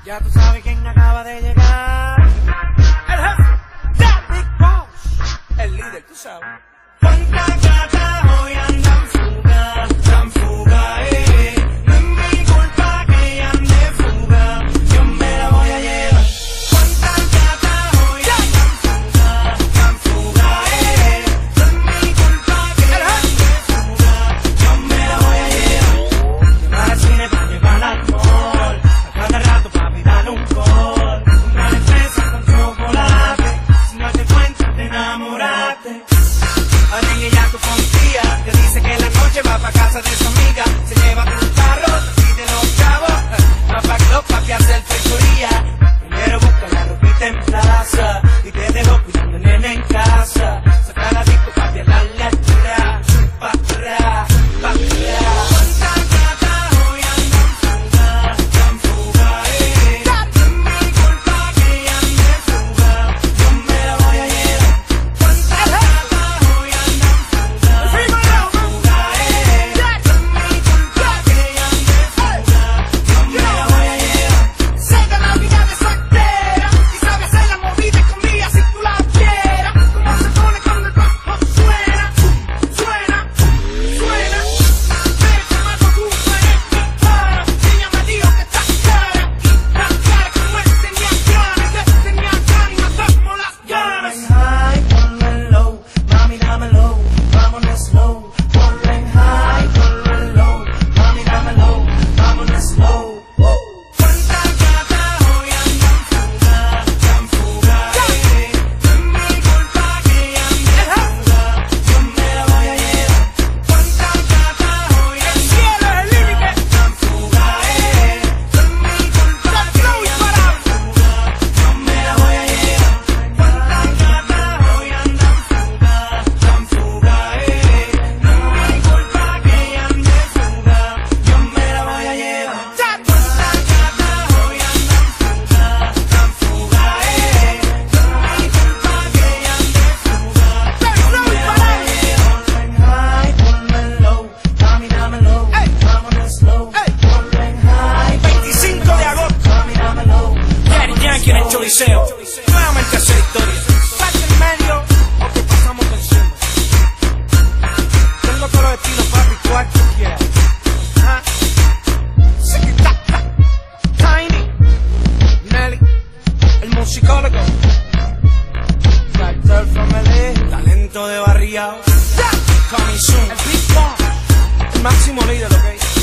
Ya tú sabes quién acaba de llegar. El jefe, The Big Boss, el líder, tú sabes. Cuánta gata hoy andan fuga, tan fuga, no es mi culpa que ella ande fuga, yo me la voy a llevar. Cuánta gata hoy andan fuga, tan fuga, no es mi culpa que ella ande fuga, yo me la voy a llevar. Llevar al cine para llevar alcohol, a cada rato papi dale un call, una fresa con chocolate, sin darte cuenta te enamoraste. Ahora en ella tú confías, te dice que en la noche va pa' casa de su amiga, se lleva tu carro, te pide los chavos, va pa' club, papi a hacer fechoría. Primero busca la ropita en plaza, y te dejo cuidando al nene en casa. Saca la disco, papi a darle atrás, pa' atrás, pa' atrás. Cuánta gata hoy andan fuga, tan fuga, no es mi culpa que ella ande fuga, yo me la voy a llevar. Cuánta gata hoy andan fuga, tan fuga, no es mi culpa que ella ande fuga, yo me la voy a llevar. Sé de la vida de soltera y sabe hacer la movida escondida si tú la quieras. Como se pone cuando el bajo suena, suena, suena. Pero chamaco, tú eres mi cara. Ella me dijo que estás cara y tan cara como él tenía ganas. Él tenía ganas y matamos las ganas. Ponle high, ponle low, mami dámelo, vámonos slow. Ponle high, ponle low, mami dámelo, vámonos slow. Cuánta gata hoy andan fuga, tan fuga, no es mi culpa que ella ande fuga, yo me la voy a llevar. Cuánta gata hoy andan fuga, tan fuga, no es mi culpa que ella ande fuga, yo me la voy a llevar. Cuánta gata hoy andan fuga, tan fuga, no es mi culpa que ella ande fuga, yo me la voy a llevar. Cuánta gata hoy andan fuga, tan fuga, no es mi culpa que ella ande fuga, yo me la voy a llevar. Ponle high, ponle low, mami dámelo, vámonos slow. Ponle high, 25 de agosto, mami dámelo, Daddy Yankee en el Choliseo. Nuevamente a hacer historia. saca en medio o te pasamos por encima. Tengo todos los estilos, papi, cual tú quieras. Ah. Tiny, Nelly, el musicólogo, Cartel from LA, talento de barriado, coming soon, el Big Boss, el máximo líder, ok.